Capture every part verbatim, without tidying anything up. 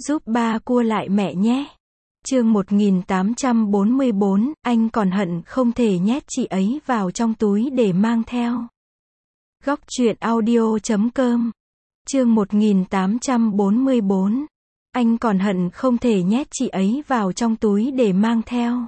Giúp ba cua lại mẹ nhé. Chương một nghìn tám trăm bốn mươi bốn, anh còn hận không thể nhét chị ấy vào trong túi để mang theo. Góc truyện audio chấm com. Chương một nghìn tám trăm bốn mươi bốn. Anh còn hận không thể nhét chị ấy vào trong túi để mang theo.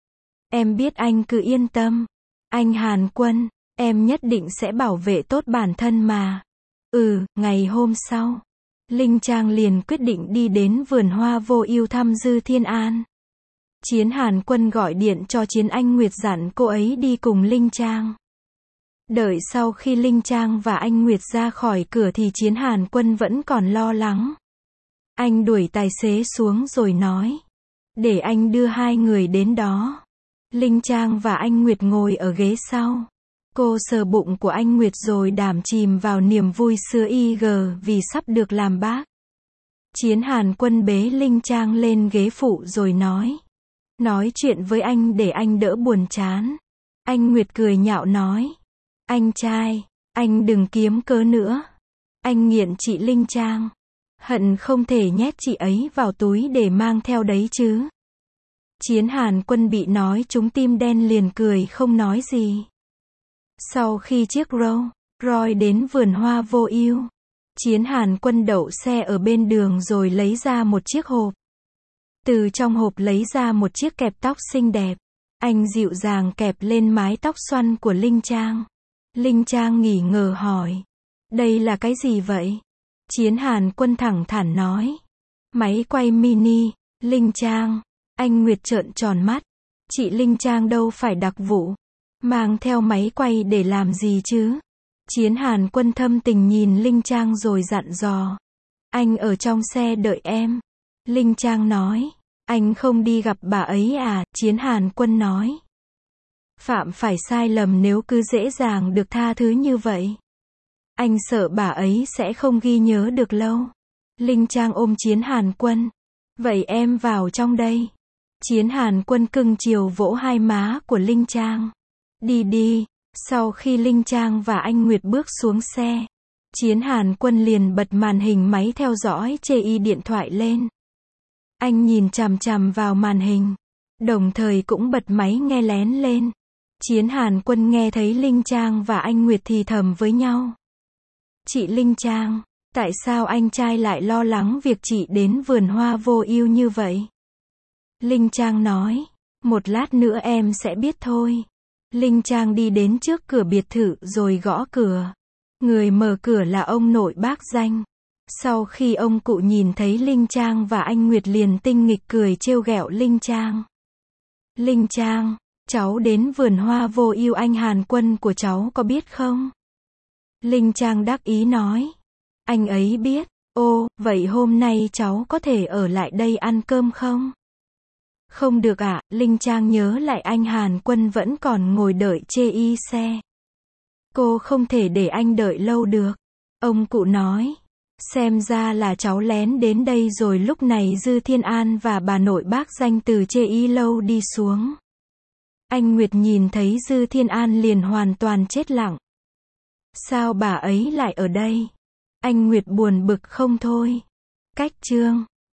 Em biết anh cứ yên tâm. Anh Hàn Quân, em nhất định sẽ bảo vệ tốt bản thân mà. Ừ, ngày hôm sau, Linh Trang liền quyết định đi đến vườn hoa vô ưu thăm Dư Thiên An. Chiến Hàn Quân gọi điện cho Chiến Anh Nguyệt dặn cô ấy đi cùng Linh Trang. Đợi sau khi Linh Trang và anh Nguyệt ra khỏi cửa thì Chiến Hàn Quân vẫn còn lo lắng. Anh đuổi tài xế xuống rồi nói, để anh đưa hai người đến đó. Linh Trang và anh Nguyệt ngồi ở ghế sau. Cô sờ bụng của anh Nguyệt rồi đảm chìm vào niềm vui xưa y gờ vì sắp được làm bác. Chiến Hàn Quân bế Linh Trang lên ghế phụ rồi nói. Nói chuyện với anh để anh đỡ buồn chán. Anh Nguyệt cười nhạo nói. Anh trai, anh đừng kiếm cớ nữa. Anh nghiện chị Linh Trang. Hận không thể nhét chị ấy vào túi để mang theo đấy chứ. Chiến Hàn Quân bị nói trúng tim đen liền cười không nói gì. Sau khi chiếc Rolls Royce đến vườn hoa vô ưu, Chiến Hàn Quân đậu xe ở bên đường rồi lấy ra một chiếc hộp. Từ trong hộp lấy ra một chiếc kẹp tóc xinh đẹp. Anh dịu dàng kẹp lên mái tóc xoăn của Linh Trang. Linh Trang nghi ngờ hỏi. Đây là cái gì vậy? Chiến Hàn Quân thẳng thắn nói. Máy quay mini. Linh Trang. Anh Nguyệt trợn tròn mắt. Chị Linh Trang đâu phải đặc vụ. Mang theo máy quay để làm gì chứ? Chiến Hàn Quân thâm tình nhìn Linh Trang rồi dặn dò. Anh ở trong xe đợi em. Linh Trang nói. Anh không đi gặp bà ấy à? Chiến Hàn Quân nói. Phạm phải sai lầm nếu cứ dễ dàng được tha thứ như vậy. Anh sợ bà ấy sẽ không ghi nhớ được lâu. Linh Trang ôm Chiến Hàn Quân. Vậy em vào trong đây. Chiến Hàn Quân cưng chiều vỗ hai má của Linh Trang. Đi đi. Sau khi Linh Trang và anh Nguyệt bước xuống xe, Chiến Hàn Quân liền bật màn hình máy theo dõi chê y điện thoại lên. Anh nhìn chằm chằm vào màn hình, đồng thời cũng bật máy nghe lén lên. Chiến Hàn Quân nghe thấy Linh Trang và anh Nguyệt thì thầm với nhau. Chị Linh Trang, tại sao anh trai lại lo lắng việc chị đến vườn hoa vô ưu như vậy? Linh Trang nói, một lát nữa em sẽ biết thôi. Linh Trang đi đến trước cửa biệt thự rồi gõ cửa. Người mở cửa là ông nội bác Danh. Sau khi ông cụ nhìn thấy Linh Trang và anh Nguyệt liền tinh nghịch cười trêu ghẹo Linh Trang. Linh Trang, cháu đến vườn hoa vô ưu anh Hàn Quân của cháu có biết không? Linh Trang đắc ý nói. Anh ấy biết. Ô, vậy hôm nay cháu có thể ở lại đây ăn cơm không? Không được ạ, à, Linh Trang nhớ lại anh Hàn Quân vẫn còn ngồi đợi chê y xe. Cô không thể để anh đợi lâu được. Ông cụ nói. Xem ra là cháu lén đến đây rồi. Lúc này Dư Thiên An và bà nội bác Danh từ chê y lâu đi xuống. Anh Nguyệt nhìn thấy Dư Thiên An liền hoàn toàn chết lặng. Sao bà ấy lại ở đây? Anh Nguyệt buồn bực không thôi. Cách chương.